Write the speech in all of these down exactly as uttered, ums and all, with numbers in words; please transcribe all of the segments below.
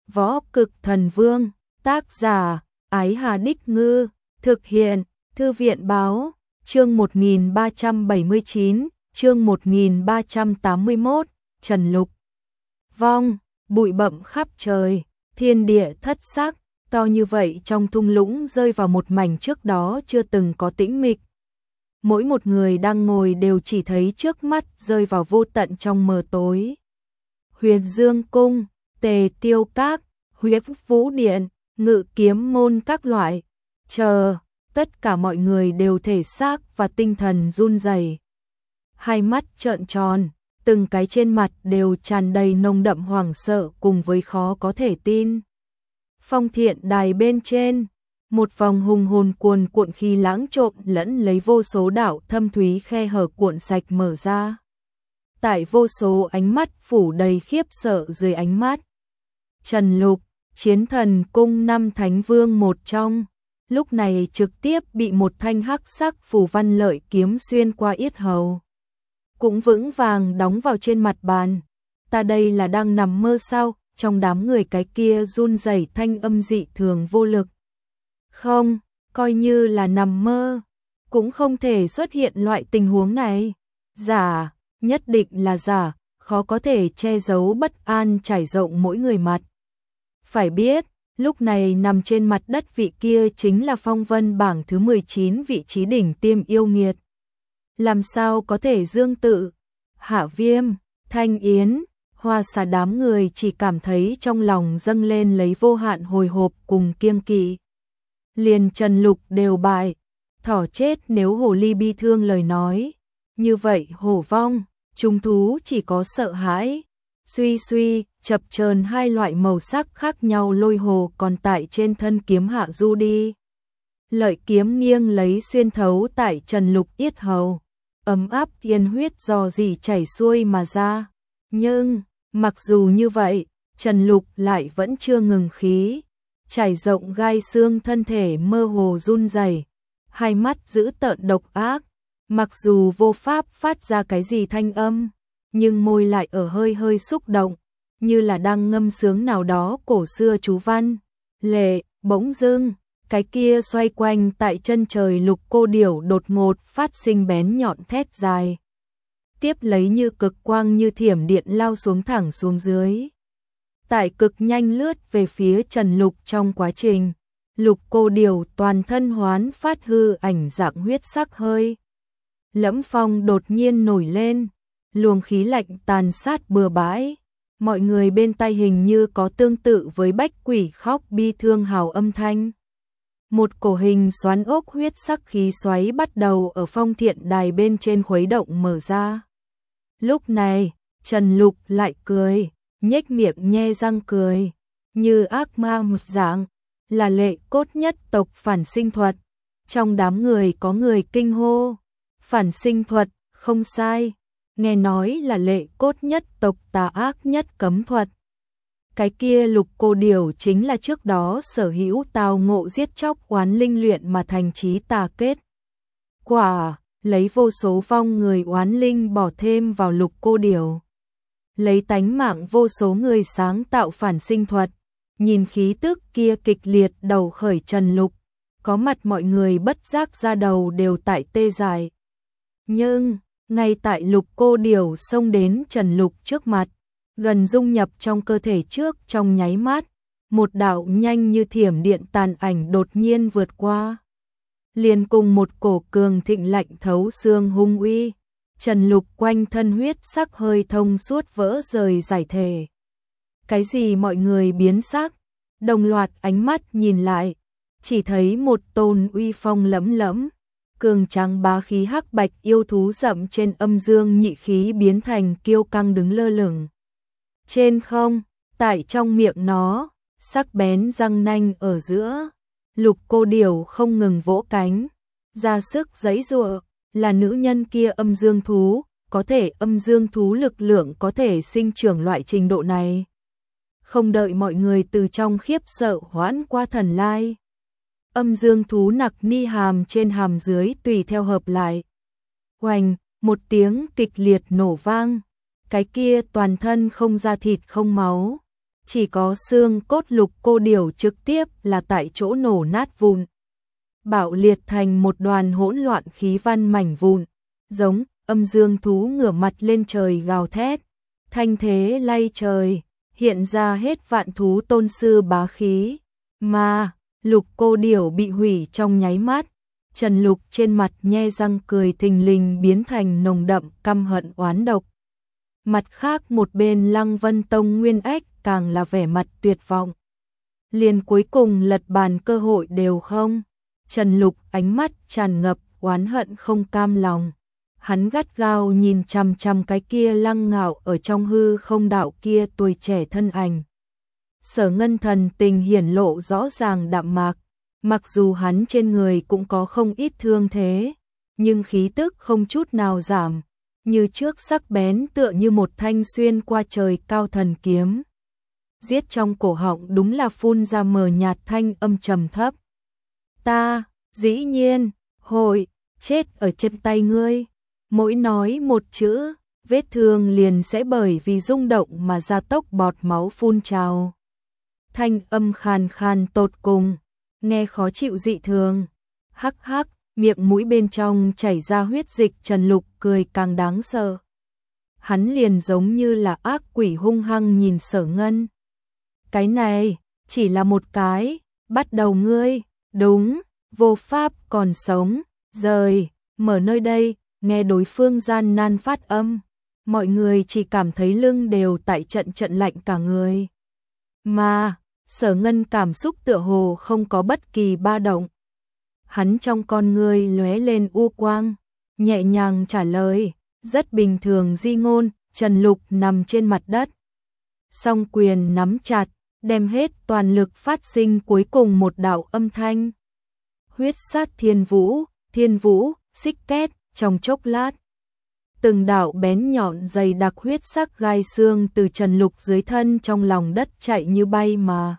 Võ Cực Thần Vương, tác giả, Ái Hà Đích Ngư, thực hiện, Thư viện Báo, chương một nghìn ba trăm bảy mươi chín, chương một nghìn ba trăm tám mươi mốt, Trần Lục. Vong, bụi bặm khắp trời, thiên địa thất sắc, to như vậy trong thung lũng rơi vào một mảnh trước đó chưa từng có tĩnh mịch. Mỗi một người đang ngồi đều chỉ thấy trước mắt rơi vào vô tận trong mờ tối. Huyền Dương Cung, Tề Tiêu Các, Huyết Vũ Điện, Ngự Kiếm Môn các loại, chờ, tất cả mọi người đều thể xác và tinh thần run rẩy. Hai mắt trợn tròn, từng cái trên mặt đều tràn đầy nồng đậm hoảng sợ cùng với khó có thể tin. Phong Thiện Đài bên trên, một vòng hùng hồn cuồn cuộn khí lãng trộn lẫn lấy vô số đạo thâm thúy khe hở cuộn sạch mở ra. Tại vô số ánh mắt phủ đầy khiếp sợ dưới ánh mắt. Trần Lục, Chiến Thần Cung năm Thánh Vương một trong, lúc này trực tiếp bị một thanh hắc sắc phù văn lợi kiếm xuyên qua yết hầu. Cũng vững vàng đóng vào trên mặt bàn. Ta đây là đang nằm mơ sao? Trong đám người cái kia run rẩy thanh âm dị thường vô lực. Không, coi như là nằm mơ, cũng không thể xuất hiện loại tình huống này. Giả, nhất định là giả, khó có thể che giấu bất an trải rộng mỗi người mặt. Phải biết, lúc này nằm trên mặt đất vị kia chính là phong vân bảng thứ mười chín vị trí đỉnh tiêm yêu nghiệt. Làm sao có thể dương tự? Hạ Viêm, Thanh Yến, Hoa Xà đám người chỉ cảm thấy trong lòng dâng lên lấy vô hạn hồi hộp cùng kiêng kỵ. Liền Trần Lục đều bại, thỏ chết nếu hồ ly bi thương lời nói. Như vậy hổ vong, chúng thú chỉ có sợ hãi. Suy suy, chập chờn hai loại màu sắc khác nhau lôi hồ còn tại trên thân kiếm hạ du đi. Lợi kiếm nghiêng lấy xuyên thấu tại Trần Lục yết hầu, ấm áp tiên huyết dò dỉ chảy xuôi mà ra. Nhưng, mặc dù như vậy, Trần Lục lại vẫn chưa ngừng khí, trải rộng gai xương thân thể mơ hồ run rẩy, hai mắt dữ tợn độc ác, mặc dù vô pháp phát ra cái gì thanh âm, nhưng môi lại ở hơi hơi xúc động, như là đang ngâm sướng nào đó cổ xưa chú văn. Lệ, bỗng dưng, cái kia xoay quanh tại chân trời lục cô điểu đột ngột phát sinh bén nhọn thét dài. Tiếp lấy như cực quang như thiểm điện lao xuống thẳng xuống dưới. Tại cực nhanh lướt về phía Trần Lục trong quá trình, lục cô điểu toàn thân hoán phát hư ảnh dạng huyết sắc hơi. Lẫm phong đột nhiên nổi lên, luồng khí lạnh tàn sát bừa bãi. Mọi người bên tai hình như có tương tự với bách quỷ khóc bi thương hào âm thanh. Một cổ hình xoắn ốc huyết sắc khí xoáy bắt đầu ở Phong Thiện Đài bên trên khuấy động mở ra. Lúc này, Trần Lục lại cười, nhếch miệng nhe răng cười, như ác ma một dạng, là lệ cốt nhất tộc phản sinh thuật. Trong đám người có người kinh hô, phản sinh thuật, không sai, nghe nói là lệ cốt nhất tộc tà ác nhất cấm thuật. Cái kia lục cô điểu chính là trước đó sở hữu tào ngộ giết chóc oán linh luyện mà thành chí tà kết. Quả, lấy vô số vong người oán linh bỏ thêm vào lục cô điểu. Lấy tánh mạng vô số người sáng tạo phản sinh thuật, nhìn khí tức kia kịch liệt đầu khởi Trần Lục, có mặt mọi người bất giác ra đầu đều tại tê dại. Nhưng, ngay tại lục cô điểu xông đến Trần Lục trước mặt, gần dung nhập trong cơ thể trước trong nháy mắt, một đạo nhanh như thiểm điện tàn ảnh đột nhiên vượt qua. Liền cùng một cổ cường thịnh lạnh thấu xương hung uy, Trần Lục quanh thân huyết sắc hơi thông suốt vỡ rời giải thể. Cái gì mọi người biến sắc, đồng loạt ánh mắt nhìn lại, chỉ thấy một tôn uy phong lẫm lẫm, cường tráng bá khí hắc bạch yêu thú dậm trên âm dương nhị khí biến thành kiêu căng đứng lơ lửng. Trên không, tại trong miệng nó, sắc bén răng nanh ở giữa, lục cô điểu không ngừng vỗ cánh, ra sức giãy giụa, là nữ nhân kia âm dương thú, có thể âm dương thú lực lượng có thể sinh trưởng loại trình độ này. Không đợi mọi người từ trong khiếp sợ hoãn qua thần lai, âm dương thú nặc ni hàm trên hàm dưới tùy theo hợp lại. Oành, một tiếng kịch liệt nổ vang, cái kia toàn thân không da thịt không máu, chỉ có xương cốt Lục Cô Điểu trực tiếp là tại chỗ nổ nát vụn, bạo liệt thành một đoàn hỗn loạn khí văn mảnh vụn, giống âm dương thú ngửa mặt lên trời gào thét, thanh thế lay trời, hiện ra hết vạn thú tôn sư bá khí, mà Lục Cô Điểu bị hủy trong nháy mắt. Trần Lục trên mặt nhe răng cười thình lình biến thành nồng đậm căm hận oán độc. Mặt khác một bên Lăng Vân Tông Nguyên Ách càng là vẻ mặt tuyệt vọng. Liền cuối cùng lật bàn cơ hội đều không. Trần Lục ánh mắt tràn ngập oán hận không cam lòng. Hắn gắt gao nhìn chằm chằm cái kia lăng ngạo ở trong hư không đạo kia tuổi trẻ thân ảnh. Sở Ngân thần tình hiển lộ rõ ràng đạm mạc. Mặc dù hắn trên người cũng có không ít thương thế, nhưng khí tức không chút nào giảm, như trước sắc bén tựa như một thanh xuyên qua trời cao thần kiếm. Giết trong cổ họng đúng là phun ra mờ nhạt thanh âm trầm thấp. Ta, dĩ nhiên, hội, chết ở chân tay ngươi. Mỗi nói một chữ, vết thương liền sẽ bởi vì rung động mà ra tốc bọt máu phun trào. Thanh âm khàn khàn tột cùng. Nghe khó chịu dị thường, hắc hắc, miệng mũi bên trong chảy ra huyết dịch. Trần Lục cười càng đáng sợ. Hắn liền giống như là ác quỷ hung hăng nhìn Sở Ngân. Cái này, chỉ là một cái, bắt đầu ngươi, đúng, vô pháp còn sống, rời, mở nơi đây, nghe đối phương gian nan phát âm. Mọi người chỉ cảm thấy lưng đều tại trận trận lạnh cả người. Mà Sở Ngân cảm xúc tựa hồ không có bất kỳ ba động. Hắn trong con ngươi lóe lên u quang, nhẹ nhàng trả lời, rất bình thường di ngôn. Trần Lục nằm trên mặt đất, song quyền nắm chặt, đem hết toàn lực phát sinh cuối cùng một đạo âm thanh. Huyết sát thiên vũ, thiên vũ, xích két, trong chốc lát. Từng đạo bén nhọn dày đặc huyết sắc gai xương từ Trần Lục dưới thân trong lòng đất chạy như bay mà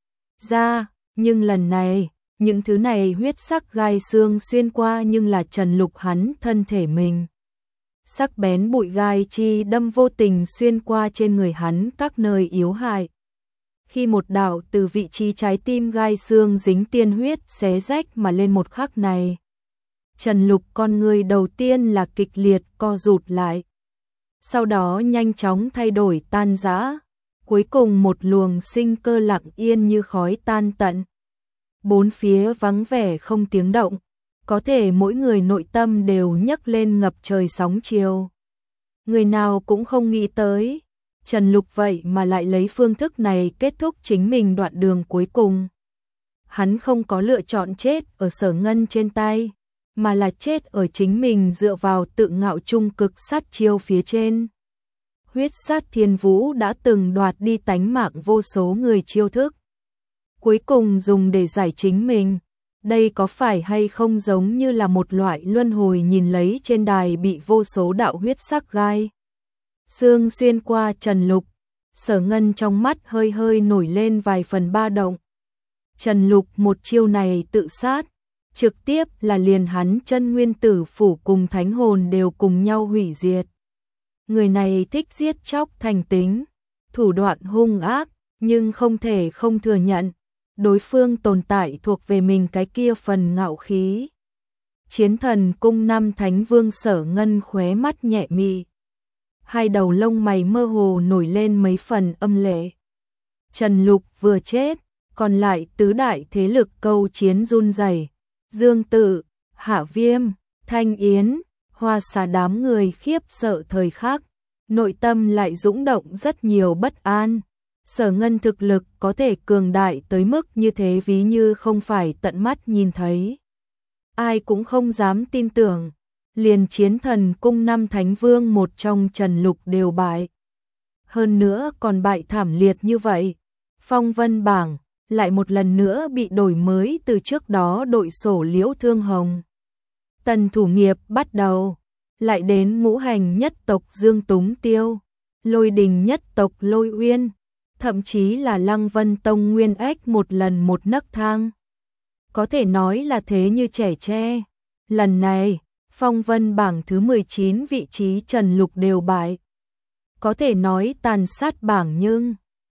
ra, nhưng lần này, những thứ này huyết sắc gai xương xuyên qua nhưng là Trần Lục hắn thân thể mình. Sắc bén bụi gai chi đâm vô tình xuyên qua trên người hắn các nơi yếu hại. Khi một đạo từ vị trí trái tim gai xương dính tiên huyết xé rách mà lên một khắc này, Trần Lục con người đầu tiên là kịch liệt co rụt lại. Sau đó nhanh chóng thay đổi tan rã, cuối cùng một luồng sinh cơ lặng yên như khói tan tận. Bốn phía vắng vẻ không tiếng động, có thể mỗi người nội tâm đều nhấc lên ngập trời sóng chiều. Người nào cũng không nghĩ tới, Trần Lục vậy mà lại lấy phương thức này kết thúc chính mình đoạn đường cuối cùng. Hắn không có lựa chọn chết ở Sở Ngân trên tay, mà là chết ở chính mình dựa vào tự ngạo trung cực sát chiêu phía trên. Huyết sát thiên vũ đã từng đoạt đi tánh mạng vô số người chiêu thức, cuối cùng dùng để giải chính mình. Đây có phải hay không giống như là một loại luân hồi nhìn lấy trên đài bị vô số đạo huyết sắc gai xương xuyên qua Trần Lục. Sở Ngân trong mắt hơi hơi nổi lên vài phần ba động. Trần Lục một chiêu này tự sát, trực tiếp là liền hắn chân nguyên tử phủ cùng thánh hồn đều cùng nhau hủy diệt. Người này thích giết chóc thành tính, thủ đoạn hung ác, nhưng không thể không thừa nhận, đối phương tồn tại thuộc về mình cái kia phần ngạo khí. Chiến thần cung năm thánh vương Sở Ngân khóe mắt nhẹ mị, hai đầu lông mày mơ hồ nổi lên mấy phần âm lệ. Trần Lục vừa chết, còn lại tứ đại thế lực câu chiến run rẩy. Dương Tự, Hạ Viêm, Thanh Yến, Hoa Xà đám người khiếp sợ thời khắc, nội tâm lại dũng động rất nhiều bất an. Sở Ngân thực lực có thể cường đại tới mức như thế ví như không phải tận mắt nhìn thấy, ai cũng không dám tin tưởng. Liền chiến thần cung năm thánh vương một trong Trần Lục đều bại. Hơn nữa còn bại thảm liệt như vậy. Phong vân bảng lại một lần nữa bị đổi mới từ trước đó đội sổ Liễu Thương Hồng. Tần thủ nghiệp bắt đầu, lại đến ngũ hành nhất tộc Dương Túng Tiêu, Lôi đình nhất tộc Lôi Uyên, thậm chí là Lăng Vân Tông Nguyên Ách một lần một nấc thang. Có thể nói là thế như trẻ tre. Lần này, phong vân bảng thứ mười chín vị trí Trần Lục đều bại. Có thể nói tàn sát bảng nhưng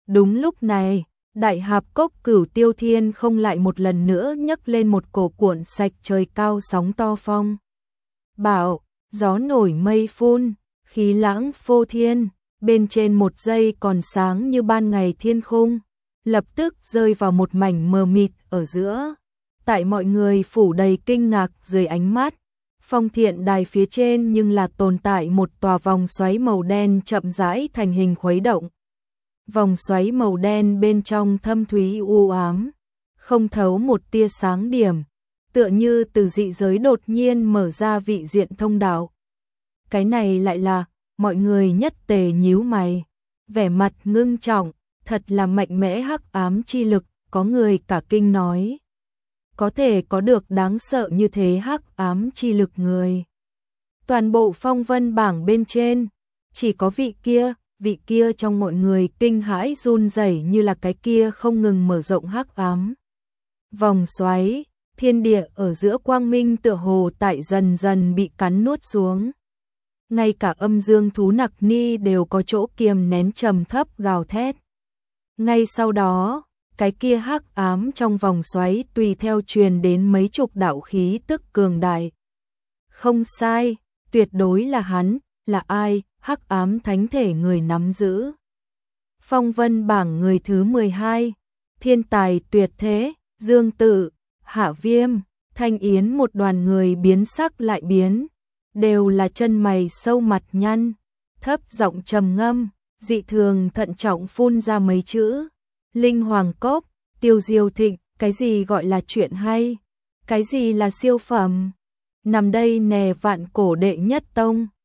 Đúng lúc này, đại hạp cốc Cửu Tiêu Thiên không lại một lần nữa nhấc lên một cổ cuộn sạch trời cao sóng to phong. Bảo, gió nổi mây phun, khí lãng phô thiên, bên trên một giây còn sáng như ban ngày thiên khung, lập tức rơi vào một mảnh mờ mịt ở giữa. Tại mọi người phủ đầy kinh ngạc dưới ánh mắt, Phong Thiện Đài phía trên nhưng là tồn tại một tòa vòng xoáy màu đen chậm rãi thành hình khuấy động. Vòng xoáy màu đen bên trong thâm thúy u ám, không thấu một tia sáng điểm, tựa như từ dị giới đột nhiên mở ra vị diện thông đạo. Cái này lại là, mọi người nhất tề nhíu mày, vẻ mặt ngưng trọng, thật là mạnh mẽ hắc ám chi lực, có người cả kinh nói. Có thể có được đáng sợ như thế hắc ám chi lực người. Toàn bộ phong vân bảng bên trên, chỉ có vị kia, vị kia trong mọi người kinh hãi run rẩy như là cái kia không ngừng mở rộng hắc ám. Vòng xoáy, thiên địa ở giữa quang minh tựa hồ tại dần dần bị cắn nuốt xuống. Ngay cả âm dương thú nặc ni đều có chỗ kiềm nén trầm thấp gào thét. Ngay sau đó, cái kia hắc ám trong vòng xoáy tùy theo truyền đến mấy chục đạo khí tức cường đại. Không sai, tuyệt đối là hắn, là ai, hắc ám thánh thể người nắm giữ. Phong vân bảng người thứ mười hai, thiên tài tuyệt thế, Dương Tự, Hạ Viêm, Thanh Yến một đoàn người biến sắc lại biến, đều là chân mày sâu mặt nhăn, thấp giọng trầm ngâm, dị thường thận trọng phun ra mấy chữ. Linh Hoàng Cốc, Tiêu Diêu Thịnh, cái gì gọi là chuyện hay, cái gì là siêu phẩm. Nằm đây nè vạn cổ đệ nhất tông,